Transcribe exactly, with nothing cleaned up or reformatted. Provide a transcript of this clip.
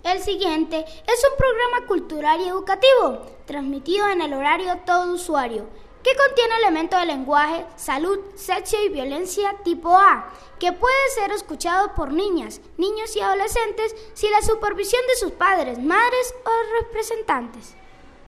El siguiente es un programa cultural y educativo, transmitido en el horario todo usuario, que contiene elementos de lenguaje, salud, sexo y violencia tipo A, que puede ser escuchado por niñas, niños y adolescentes sin la supervisión de sus padres, madres o representantes.